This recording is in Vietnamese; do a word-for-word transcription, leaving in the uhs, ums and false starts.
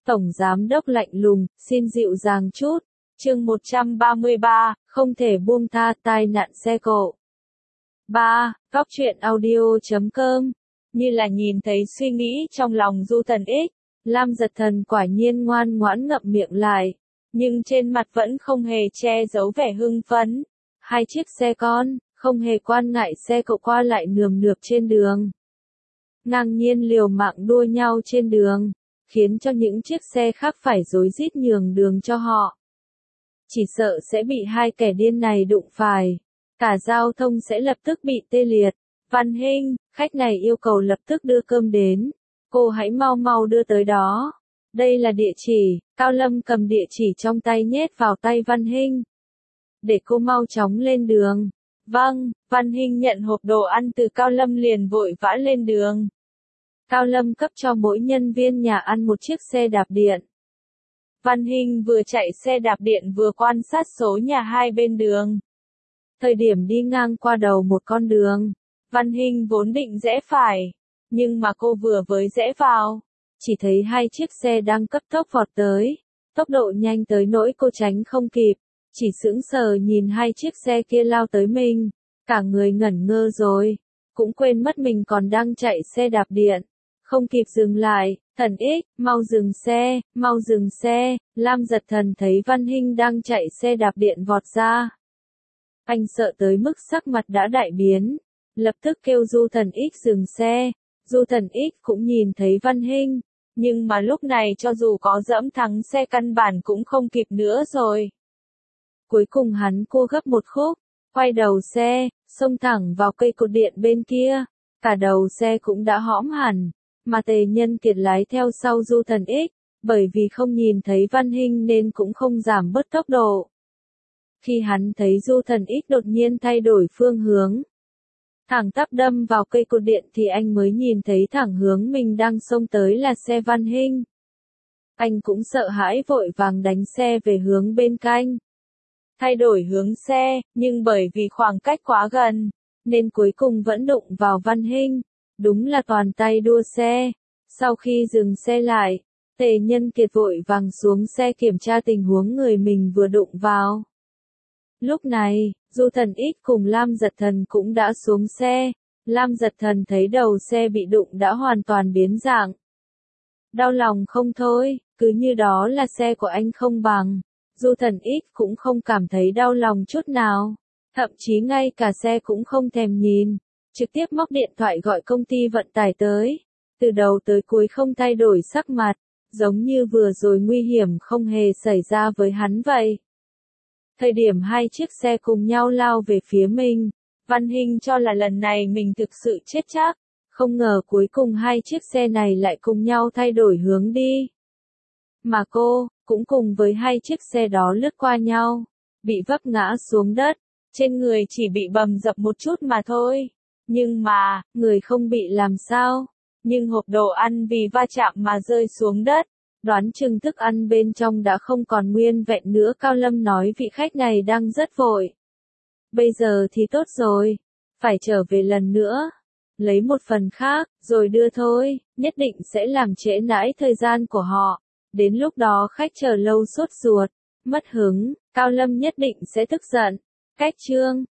Tổng giám đốc lạnh lùng, xin dịu dàng chút. Chương một trăm ba mươi ba, không thể buông tha tai nạn xe cộ. ba. Góc truyện audio chấm com. Như là nhìn thấy suy nghĩ trong lòng Du Thần X, Lam Giật Thần quả nhiên ngoan ngoãn ngậm miệng lại, nhưng trên mặt vẫn không hề che giấu vẻ hưng phấn. Hai chiếc xe con, không hề quan ngại xe cộ qua lại nườm nượp trên đường. Ngang nhiên liều mạng đua nhau trên đường, khiến cho những chiếc xe khác phải rối rít nhường đường cho họ. Chỉ sợ sẽ bị hai kẻ điên này đụng phải, cả giao thông sẽ lập tức bị tê liệt. Văn Hinh, khách này yêu cầu lập tức đưa cơm đến, cô hãy mau mau đưa tới đó. Đây là địa chỉ. Cao Lâm cầm địa chỉ trong tay nhét vào tay Văn Hinh. Để cô mau chóng lên đường. Vâng, Văn Hinh nhận hộp đồ ăn từ Cao Lâm liền vội vã lên đường. Cao Lâm cấp cho mỗi nhân viên nhà ăn một chiếc xe đạp điện. Văn Hinh vừa chạy xe đạp điện vừa quan sát số nhà hai bên đường. Thời điểm đi ngang qua đầu một con đường, Văn Hinh vốn định rẽ phải, nhưng mà cô vừa mới rẽ vào, chỉ thấy hai chiếc xe đang cấp tốc vọt tới, tốc độ nhanh tới nỗi cô tránh không kịp, chỉ sững sờ nhìn hai chiếc xe kia lao tới mình, cả người ngẩn ngơ rồi, cũng quên mất mình còn đang chạy xe đạp điện, không kịp dừng lại. Thần X, mau dừng xe, mau dừng xe. Lam Giật Thần thấy Văn Hinh đang chạy xe đạp điện vọt ra. Anh sợ tới mức sắc mặt đã đại biến, lập tức kêu Du Thần X dừng xe. Du Thần X cũng nhìn thấy Văn Hinh, nhưng mà lúc này cho dù có dẫm thắng xe căn bản cũng không kịp nữa rồi. Cuối cùng hắn cua gấp một khúc, quay đầu xe, xông thẳng vào cây cột điện bên kia, cả đầu xe cũng đã hõm hẳn. Mà Tề Nhân Kiệt lái theo sau Du Thần X, bởi vì không nhìn thấy Văn Hinh nên cũng không giảm bớt tốc độ. Khi hắn thấy Du Thần X đột nhiên thay đổi phương hướng, thẳng tắp đâm vào cây cột điện thì anh mới nhìn thấy thẳng hướng mình đang xông tới là xe Văn Hinh. Anh cũng sợ hãi vội vàng đánh xe về hướng bên cạnh. Thay đổi hướng xe, nhưng bởi vì khoảng cách quá gần, nên cuối cùng vẫn đụng vào Văn Hinh. Đúng là toàn tay đua xe. Sau khi dừng xe lại, Tề Nhân Kiệt vội vàng xuống xe kiểm tra tình huống người mình vừa đụng vào. Lúc này, Du Thần X cùng Lam Giật Thần cũng đã xuống xe. Lam Giật Thần thấy đầu xe bị đụng đã hoàn toàn biến dạng. Đau lòng không thôi, cứ như đó là xe của anh không bằng. Du Thần X cũng không cảm thấy đau lòng chút nào. Thậm chí ngay cả xe cũng không thèm nhìn. Trực tiếp móc điện thoại gọi công ty vận tải tới. Từ đầu tới cuối không thay đổi sắc mặt, giống như vừa rồi nguy hiểm không hề xảy ra với hắn vậy. Thời điểm hai chiếc xe cùng nhau lao về phía mình, Văn Hinh cho là lần này mình thực sự chết chắc, không ngờ cuối cùng hai chiếc xe này lại cùng nhau thay đổi hướng đi. Mà cô, cũng cùng với hai chiếc xe đó lướt qua nhau, bị vấp ngã xuống đất, trên người chỉ bị bầm dập một chút mà thôi. Nhưng mà, người không bị làm sao, nhưng hộp đồ ăn vì va chạm mà rơi xuống đất, đoán chừng thức ăn bên trong đã không còn nguyên vẹn nữa. Cao Lâm nói vị khách này đang rất vội. Bây giờ thì tốt rồi, phải trở về lần nữa, lấy một phần khác, rồi đưa thôi, nhất định sẽ làm trễ nải thời gian của họ, đến lúc đó khách chờ lâu sốt ruột, mất hứng, Cao Lâm nhất định sẽ tức giận. Cách chương